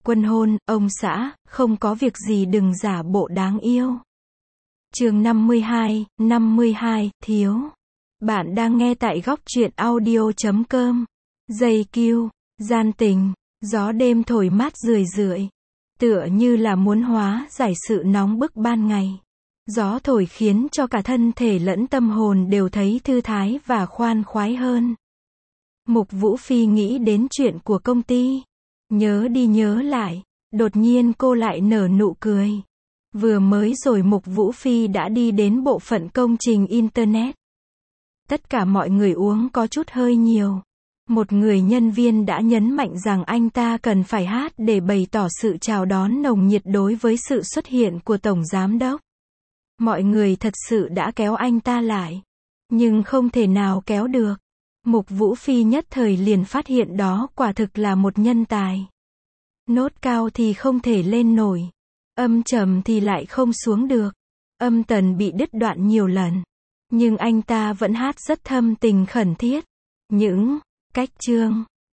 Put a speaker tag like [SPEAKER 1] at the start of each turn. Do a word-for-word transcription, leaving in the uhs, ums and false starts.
[SPEAKER 1] Quân hôn, ông xã, không có việc gì đừng giả bộ đáng yêu. Chương năm mươi hai, năm mươi hai, thiếu. Bạn đang nghe tại góc truyện audio chấm com. Dây kiu, gian tình, gió đêm thổi mát rười rượi, tựa như là muốn hóa giải sự nóng bức ban ngày. Gió thổi khiến cho cả thân thể lẫn tâm hồn đều thấy thư thái và khoan khoái hơn. Mục Vũ Phi nghĩ đến chuyện của công ty. Nhớ đi nhớ lại, đột nhiên cô lại nở nụ cười. Vừa mới rồi Mục Vũ Phi đã đi đến bộ phận công trình Internet. Tất cả mọi người uống có chút hơi nhiều. Một người nhân viên đã nhấn mạnh rằng anh ta cần phải hát để bày tỏ sự chào đón nồng nhiệt đối với sự xuất hiện của Tổng Giám Đốc. Mọi người thật sự đã kéo anh ta lại, nhưng không thể nào kéo được. Mục Vũ Phi nhất thời liền phát hiện đó quả thực là một nhân tài. Nốt cao thì không thể lên nổi, âm trầm thì lại không xuống được, âm tần bị đứt đoạn nhiều lần, nhưng anh ta vẫn hát rất thâm tình khẩn thiết. Những cách chương